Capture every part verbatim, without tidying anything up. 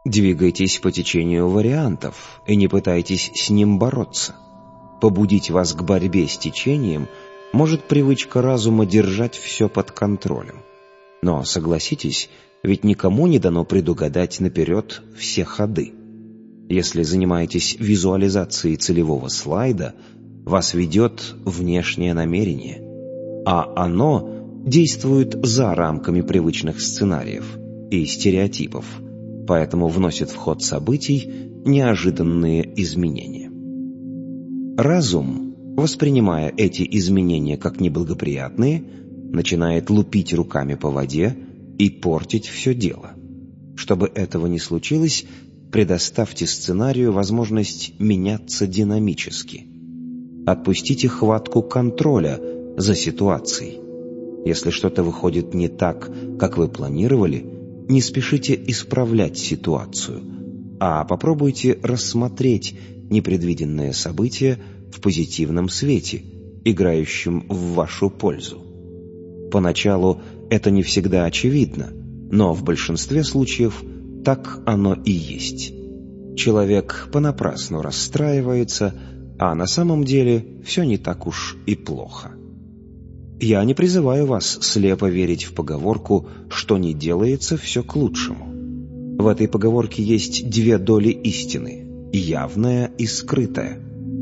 Двигайтесь по течению вариантов и не пытайтесь с ним бороться. Побудить вас к борьбе с течением может привычка разума держать все под контролем. Но согласитесь, ведь никому не дано предугадать наперед все ходы. Если занимаетесь визуализацией целевого слайда, вас ведет внешнее намерение, а оно действует за рамками привычных сценариев и стереотипов, поэтому вносит в ход событий неожиданные изменения. Разум, воспринимая эти изменения как неблагоприятные, начинает лупить руками по воде и портить все дело. Чтобы этого не случилось, предоставьте сценарию возможность меняться динамически. Отпустите хватку контроля за ситуацией. Если что-то выходит не так, как вы планировали, не спешите исправлять ситуацию, а попробуйте рассмотреть непредвиденное событие в позитивном свете, играющем в вашу пользу. Поначалу это не всегда очевидно, но в большинстве случаев так оно и есть. Человек понапрасну расстраивается, а на самом деле все не так уж и плохо. Я не призываю вас слепо верить в поговорку «что не делается, все к лучшему». В этой поговорке есть две доли истины – явная и скрытая.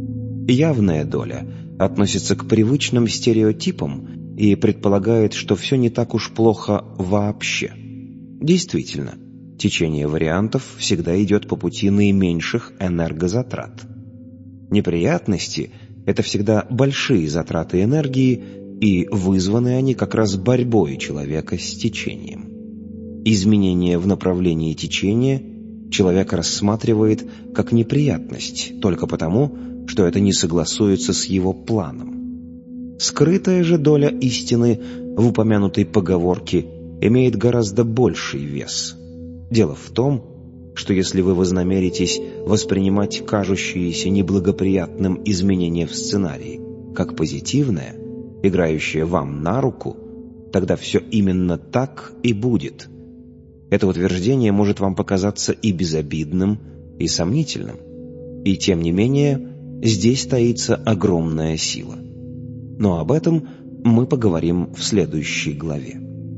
Явная доля относится к привычным стереотипам и предполагает, что все не так уж плохо вообще. Действительно, течение вариантов всегда идет по пути наименьших энергозатрат. Неприятности – это всегда большие затраты энергии, и вызваны они как раз борьбой человека с течением. Изменение в направлении течения человек рассматривает как неприятность только потому, что это не согласуется с его планом. Скрытая же доля истины в упомянутой поговорке имеет гораздо больший вес. Дело в том, что если вы вознамеритесь воспринимать кажущиеся неблагоприятным изменения в сценарии как позитивное, играющее вам на руку, тогда все именно так и будет. Это утверждение может вам показаться и безобидным, и сомнительным. И тем не менее, здесь таится огромная сила. Но об этом мы поговорим в следующей главе.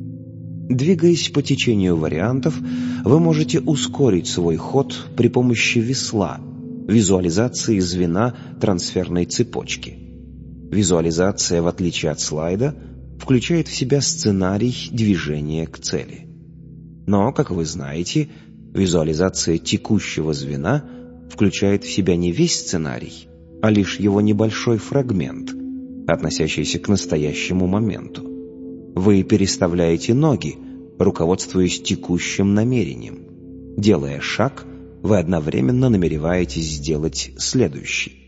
Двигаясь по течению вариантов, вы можете ускорить свой ход при помощи весла, визуализации звена трансферной цепочки. Визуализация, в отличие от слайда, включает в себя сценарий движения к цели. Но, как вы знаете, визуализация текущего звена включает в себя не весь сценарий, а лишь его небольшой фрагмент, относящийся к настоящему моменту. Вы переставляете ноги, руководствуясь текущим намерением. Делая шаг, вы одновременно намереваетесь сделать следующий.